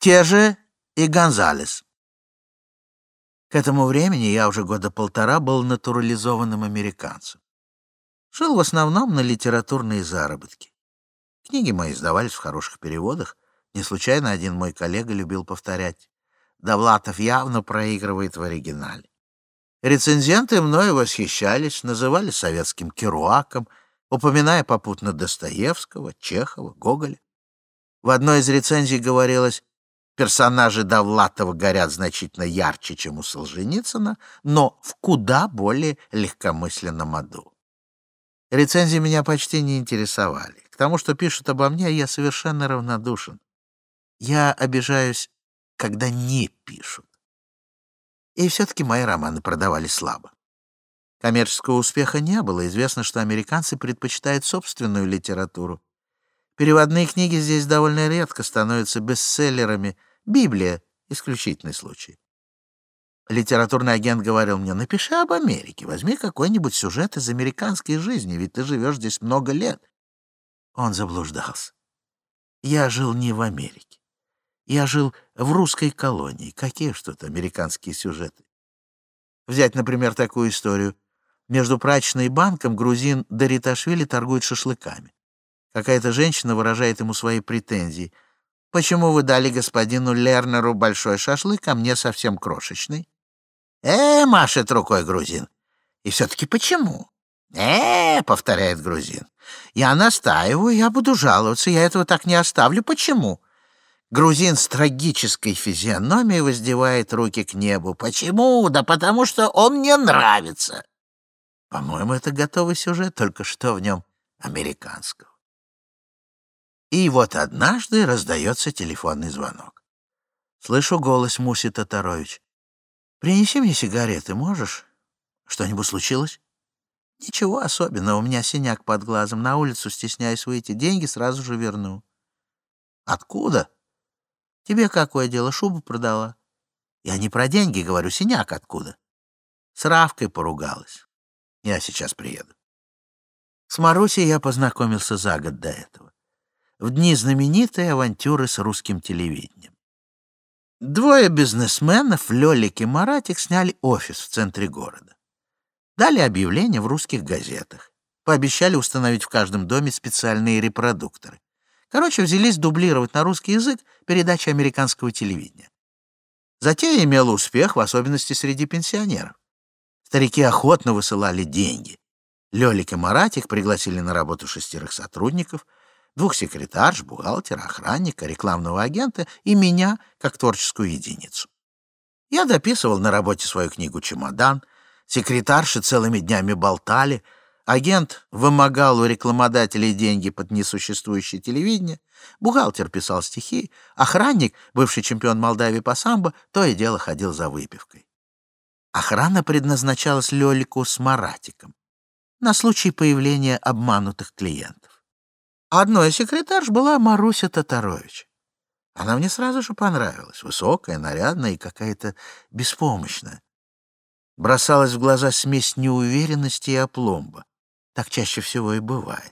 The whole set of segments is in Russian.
те же и Гонзалес. К этому времени я уже года полтора был натурализованным американцем. Жил в основном на литературные заработки. Книги мои издавались в хороших переводах. Не случайно один мой коллега любил повторять: Довлатов явно проигрывает в оригинале. Рецензенты мною восхищались, называли советским Керуаком, упоминая попутно Достоевского, Чехова, Гоголя. В одной из рецензий говорилось: персонажи Довлатова горят значительно ярче, чем у Солженицына, но в куда более легкомысленном аду. Рецензии меня почти не интересовали. К тому, что пишут обо мне, я совершенно равнодушен. Я обижаюсь, когда не пишут. И все-таки мои романы продавались слабо. Коммерческого успеха не было. Известно, что американцы предпочитают собственную литературу. Переводные книги здесь довольно редко становятся бестселлерами. Библия — исключительный случай. Литературный агент говорил мне: напиши об Америке, возьми какой-нибудь сюжет из американской жизни, ведь ты живешь здесь много лет. Он заблуждался. Я жил не в Америке. Я жил в русской колонии. Какие ж тут американские сюжеты? Взять, например, такую историю. Между прачечной и банком грузин Дариташвили торгует шашлыками. Какая-то женщина выражает ему свои претензии. «Почему вы дали господину Лернеру большой шашлык, а мне совсем крошечный?» Машет рукой грузин. «И все-таки почему?» Повторяет грузин. «Я настаиваю, я буду жаловаться, я этого так не оставлю. Почему?» Грузин с трагической физиономией воздевает руки к небу. «Почему? Да потому что он мне нравится». По-моему, это готовый сюжет, только что в нем американского. И вот однажды раздается телефонный звонок. Слышу голос Муси Татарович. «Принеси мне сигареты, можешь? Что-нибудь случилось?» «Ничего особенного, у меня синяк под глазом. На улицу стесняюсь выйти, деньги сразу же верну». «Откуда?» «Тебе какое дело, шубу продала?» «Я не про деньги говорю, синяк откуда?» «С Равкой поругалась. Я сейчас приеду». С Марусей я познакомился за год до этого, в дни знаменитой авантюры с русским телевидением. Двое бизнесменов, Лёлик и Маратик, сняли офис в центре города. Дали объявление в русских газетах. Пообещали установить в каждом доме специальные репродукторы. Короче, взялись дублировать на русский язык передачи американского телевидения. Затея имела успех, в особенности среди пенсионеров. Старики охотно высылали деньги. Лёлик и Маратик пригласили на работу 6 сотрудников, 2 секретарш, бухгалтера, охранника, рекламного агента и меня, как творческую единицу. Я дописывал на работе свою книгу «Чемодан», секретарши целыми днями болтали, агент вымогал у рекламодателей деньги под несуществующее телевидение, бухгалтер писал стихи, охранник, бывший чемпион Молдавии по самбо, то и дело ходил за выпивкой. Охрана предназначалась Лёлику с Маратиком на случай появления обманутых клиентов. Одной из секретарш была Маруся Татарович. Она мне сразу же понравилась, высокая, нарядная и какая-то беспомощная. Бросалась в глаза смесь неуверенности и опломба. Так чаще всего и бывает.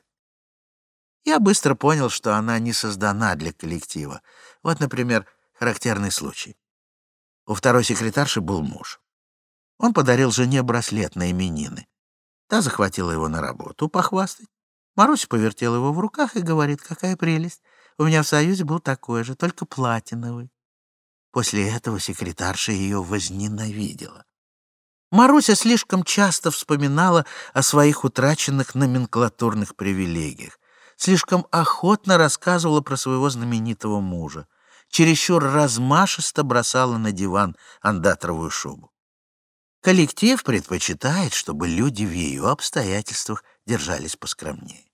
Я быстро понял, что она не создана для коллектива. Вот, например, характерный случай. У второй секретарши был муж. Он подарил жене браслет на именины. Та захватила его на работу похвастать. Маруся повертела его в руках и говорит: «Какая прелесть! У меня в Союзе был такой же, только платиновый». После этого секретарша ее возненавидела. Маруся слишком часто вспоминала о своих утраченных номенклатурных привилегиях, слишком охотно рассказывала про своего знаменитого мужа, чересчур размашисто бросала на диван андатровую шубу. Коллектив предпочитает, чтобы люди в ее обстоятельствах держались поскромнее.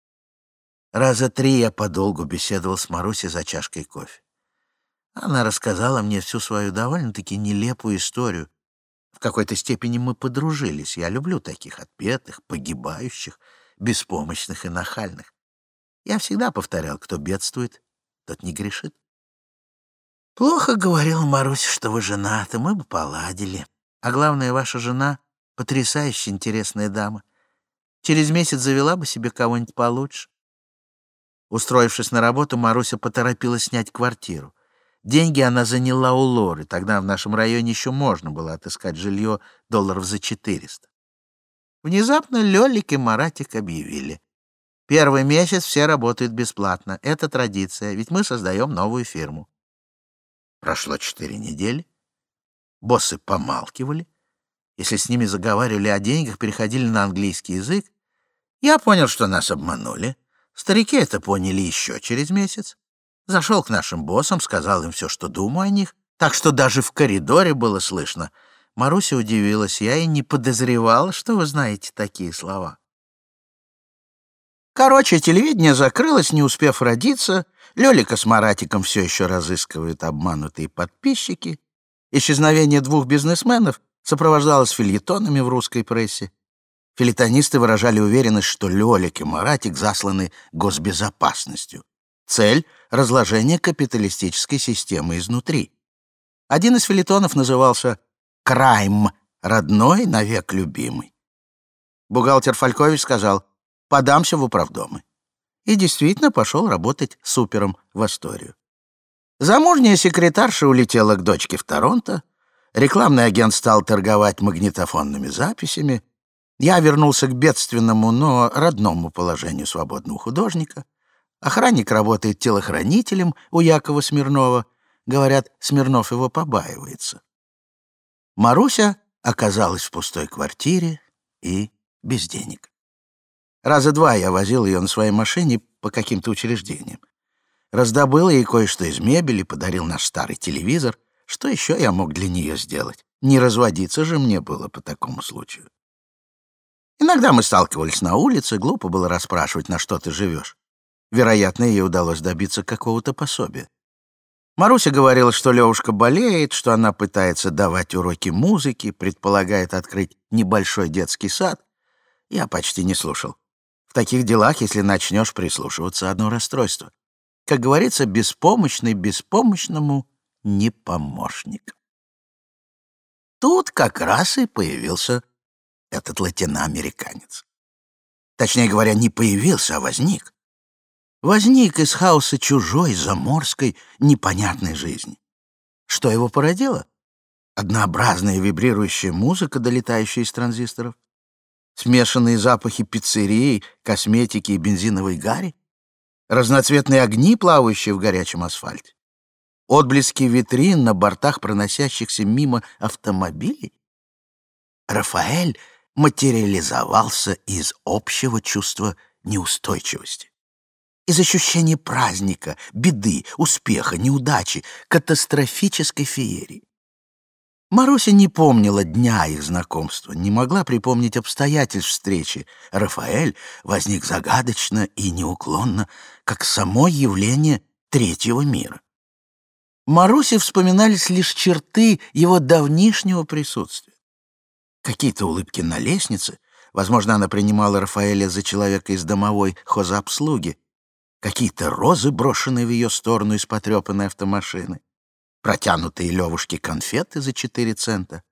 Раза 3 я подолгу беседовал с Марусей за чашкой кофе. Она рассказала мне всю свою довольно-таки нелепую историю. В какой-то степени мы подружились. Я люблю таких отпетых, погибающих, беспомощных и нахальных. Я всегда повторял: кто бедствует, тот не грешит. «Плохо, — говорила Маруся, — что вы женаты, мы бы поладили. А главное, ваша жена — потрясающе интересная дама. Через месяц завела бы себе кого-нибудь получше». Устроившись на работу, Маруся поторопилась снять квартиру. Деньги она заняла у Лоры. Тогда в нашем районе еще можно было отыскать жилье долларов за 400. Внезапно Лёлик и Маратик объявили: первый месяц все работают бесплатно. Это традиция, ведь мы создаем новую фирму. Прошло 4 недели. Боссы помалкивали. Если с ними заговаривали о деньгах, переходили на английский язык. Я понял, что нас обманули. Старики это поняли еще через месяц. Зашел к нашим боссам, сказал им все, что думаю о них, так что даже в коридоре было слышно. Маруся удивилась: я и не подозревала, что вы знаете такие слова. Короче, телевидение закрылось, не успев родиться. Лёлика с Маратиком все еще разыскивают обманутые подписчики. Исчезновение 2 бизнесменов сопровождалось фельетонами в русской прессе. Фельетонисты выражали уверенность, что Лёлик и Маратик засланы госбезопасностью. Цель — разложение капиталистической системы изнутри. Один из фельетонов назывался «Крайм. Родной, навек любимый». Бухгалтер Фалькович сказал: «Подамся в управдомы». И действительно пошел работать супером в Асторию. Замужняя секретарша улетела к дочке в Торонто. Рекламный агент стал торговать магнитофонными записями. Я вернулся к бедственному, но родному положению свободного художника. Охранник работает телохранителем у Якова Смирнова. Говорят, Смирнов его побаивается. Маруся оказалась в пустой квартире и без денег. Раза 2 я возил ее на своей машине по каким-то учреждениям. Раздобыл ей кое-что из мебели, подарил наш старый телевизор. Что еще я мог для нее сделать? Не разводиться же мне было по такому случаю. Иногда мы сталкивались на улице, глупо было расспрашивать, на что ты живешь. Вероятно, ей удалось добиться какого-то пособия. Маруся говорила, что Левушка болеет, что она пытается давать уроки музыки, предполагает открыть небольшой детский сад. Я почти не слушал. В таких делах, если начнешь прислушиваться, одно расстройство. Как говорится, беспомощный беспомощному не помощник. Тут как раз и появился этот латиноамериканец. Точнее говоря, не появился, а возник. Возник из хаоса чужой, заморской, непонятной жизни. Что его породило? Однообразная вибрирующая музыка, долетающая из транзисторов, смешанные запахи пиццерии, косметики и бензиновой гари, разноцветные огни, плавающие в горячем асфальте, отблески витрин на бортах проносящихся мимо автомобилей. Рафаэль материализовался из общего чувства неустойчивости. Из ощущения праздника, беды, успеха, неудачи, катастрофической феерии. Маруся не помнила дня их знакомства, не могла припомнить обстоятельств встречи. Рафаэль возник загадочно и неуклонно, как само явление третьего мира. Марусе вспоминались лишь черты его давнишнего присутствия. Какие-то улыбки на лестнице, возможно, она принимала Рафаэля за человека из домовой хозобслуги, какие-то розы, брошенные в ее сторону из потрепанной автомашины, протянутые Левушке конфеты за 4 цента.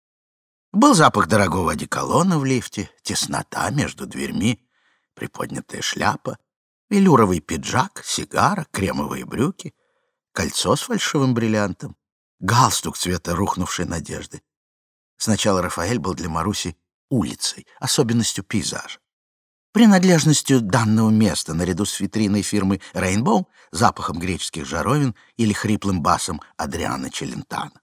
Был запах дорогого одеколона в лифте, теснота между дверьми, приподнятая шляпа, велюровый пиджак, сигара, кремовые брюки, кольцо с фальшивым бриллиантом, галстук цвета рухнувшей надежды. Сначала Рафаэль был для Маруси улицей, особенностью пейзажа, принадлежностью данного места наряду с витриной фирмы «Рейнбоу», запахом греческих жаровин или хриплым басом Адриано Челентано.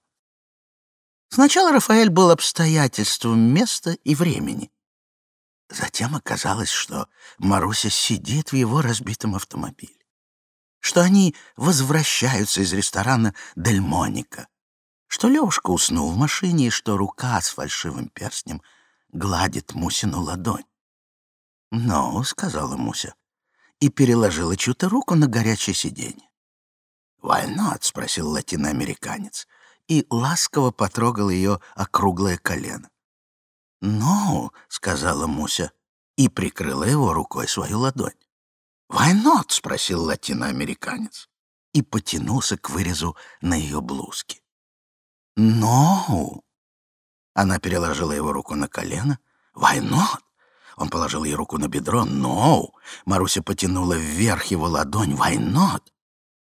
Сначала Рафаэль был обстоятельством места и времени. Затем оказалось, что Маруся сидит в его разбитом автомобиле, что они возвращаются из ресторана «Дель Моника», что Левушка уснул в машине и что рука с фальшивым перстнем гладит Мусину ладонь. «Ну», — сказала Муся, и переложила чью-то руку на горячее сиденье. «Why not?» — спросил латиноамериканец, и ласково потрогал ее округлое колено. «No», — сказала Муся, и прикрыла его рукой свою ладонь. «Why not?» — спросил латиноамериканец, и потянулся к вырезу на ее блузке. «No». Она переложила его руку на колено. «Why not?» Он положил ей руку на бедро. «No». Маруся потянула вверх его ладонь. «Why not?»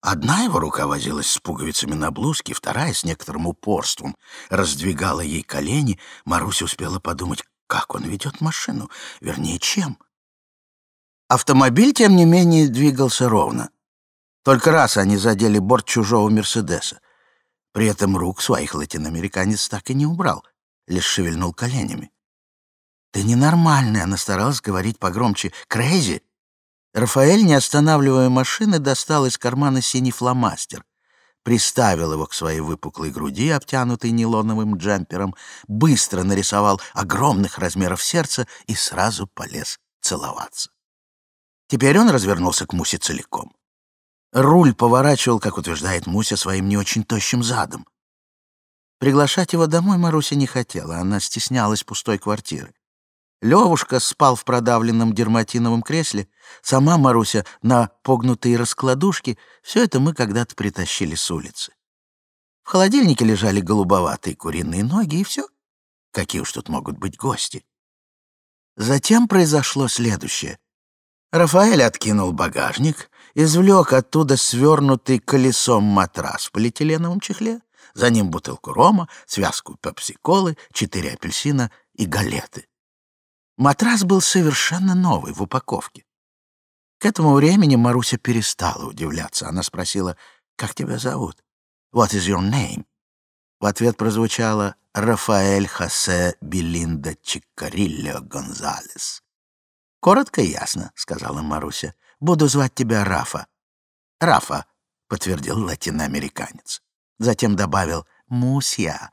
Одна его рука возилась с пуговицами на блузке, вторая с некоторым упорством раздвигала ей колени. Маруся успела подумать, как он ведет машину, вернее, чем. Автомобиль, тем не менее, двигался ровно. Только раз они задели борт чужого «Мерседеса». При этом рук своих латиноамериканец так и не убрал, лишь шевельнул коленями. «Ты ненормальный», — она старалась говорить погромче. «Крейзи!» Рафаэль, не останавливая машины, достал из кармана синий фломастер, приставил его к своей выпуклой груди, обтянутой нейлоновым джемпером, быстро нарисовал огромных размеров сердце и сразу полез целоваться. Теперь он развернулся к Мусе целиком. Руль поворачивал, как утверждает Муся, своим не очень тощим задом. Приглашать его домой Маруся не хотела, она стеснялась пустой квартиры. Левушка спал в продавленном дерматиновом кресле, сама Маруся на погнутые раскладушки. Все это мы когда-то притащили с улицы. В холодильнике лежали голубоватые куриные ноги, и все. Какие уж тут могут быть гости. Затем произошло следующее. Рафаэль откинул багажник, извлек оттуда свернутый колесом матрас в полиэтиленовом чехле, за ним бутылку рома, связку пепси-колы, 4 апельсина и галеты. Матрас был совершенно новый, в упаковке. К этому времени Маруся перестала удивляться. Она спросила, «Как тебя зовут?» «What is your name?» В ответ прозвучало «Рафаэль Хосе Белинда Чикарильо Гонзалес». «Коротко и ясно», — сказала Маруся. «Буду звать тебя Рафа». «Рафа», — подтвердил латиноамериканец. Затем добавил «Мусья».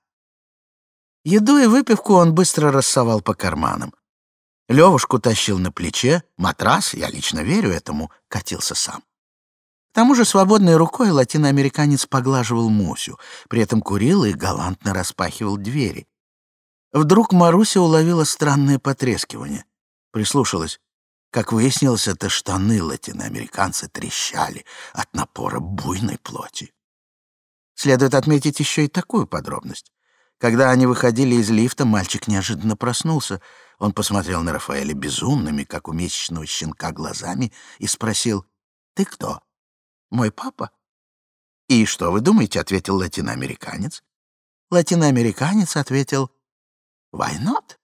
Еду и выпивку он быстро рассовал по карманам. Левушку тащил на плече, матрас, я лично верю этому, катился сам. К тому же свободной рукой латиноамериканец поглаживал Мусю, при этом курил и галантно распахивал двери. Вдруг Маруся уловила странное потрескивание. Прислушалась. Как выяснилось, это штаны латиноамериканца трещали от напора буйной плоти. Следует отметить еще и такую подробность. Когда они выходили из лифта, мальчик неожиданно проснулся. Он посмотрел на Рафаэля безумными, как у месячного щенка, глазами и спросил: «Ты кто?» «Мой папа». «И что вы думаете?» — ответил латиноамериканец. Латиноамериканец ответил: «Why not?»